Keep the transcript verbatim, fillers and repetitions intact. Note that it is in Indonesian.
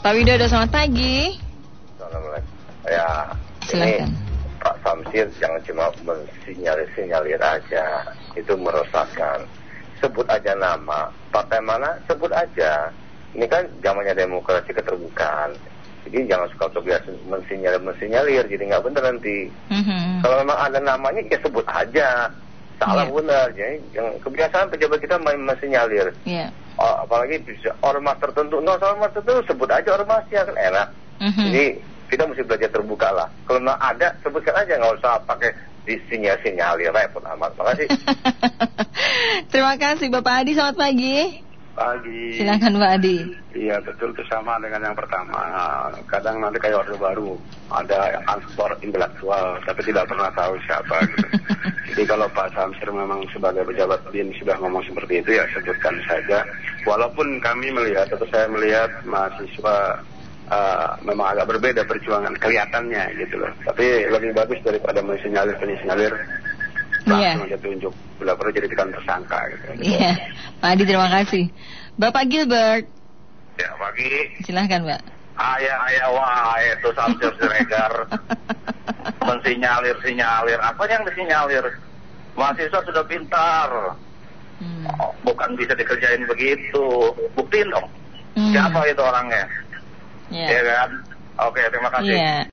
Pak Widodo, selamat pagi. Assalamualaikum. Ya, Silakan. ini Pak Samsir jangan cuma mensinyalir-sinyalir aja, itu meresahkan. Sebut aja nama, partai mana, sebut aja. Ini kan zamannya demokrasi keterbukaan. Jadi jangan suka kebiasaan mensinyalir-mensinyalir, jadi nggak benar nanti. Mm-hmm. Kalau memang ada namanya, ya sebut aja. Salah yeah. benar, jadi yang kebiasaan pejabat kita main mensinyalir. Yeah. Oh, apalagi bisa ormas tertentu, no ormas tertentu sebut aja ormasnya kan enak. Mm-hmm. Jadi kita mesti belajar terbuka lah. Kalau memang ada, sebutkan aja, nggak usah pakai disinyalir-sinyalir, repot amat. Makasih. Terima kasih Bapak Adi, selamat pagi. Pagi. Silakan Pak Adi. Iya betul, itu sama dengan yang pertama. Kadang nanti kayak Orde Baru ada yang ansor intelektual tapi tidak pernah tahu siapa gitu. Jadi kalau Pak Samsir memang sebagai pejabat B I N sudah ngomong seperti itu, ya sebutkan saja. Walaupun kami melihat atau saya melihat mahasiswa uh, memang agak berbeda perjuangan kelihatannya gitu loh. Tapi lebih bagus daripada mensinyalir-mensinyalir langsung yeah. aja tunjuk, bila perlu jadikan tersangka gitu. Iya, yeah. Pak Adi terima kasih. Bapak Gilbert. Ya pagi. Silahkan Pak. Ayah ayah wah itu Samsir Siregar mensinyalir-sinyalir. Apa yang disinyalir? Mahasiswa sudah pintar, hmm. oh, bukan bisa dikerjain begitu. Buktiin dong. Hmm. Siapa itu orangnya? Yeah. Ya kan? Oke, terima kasih. Yeah.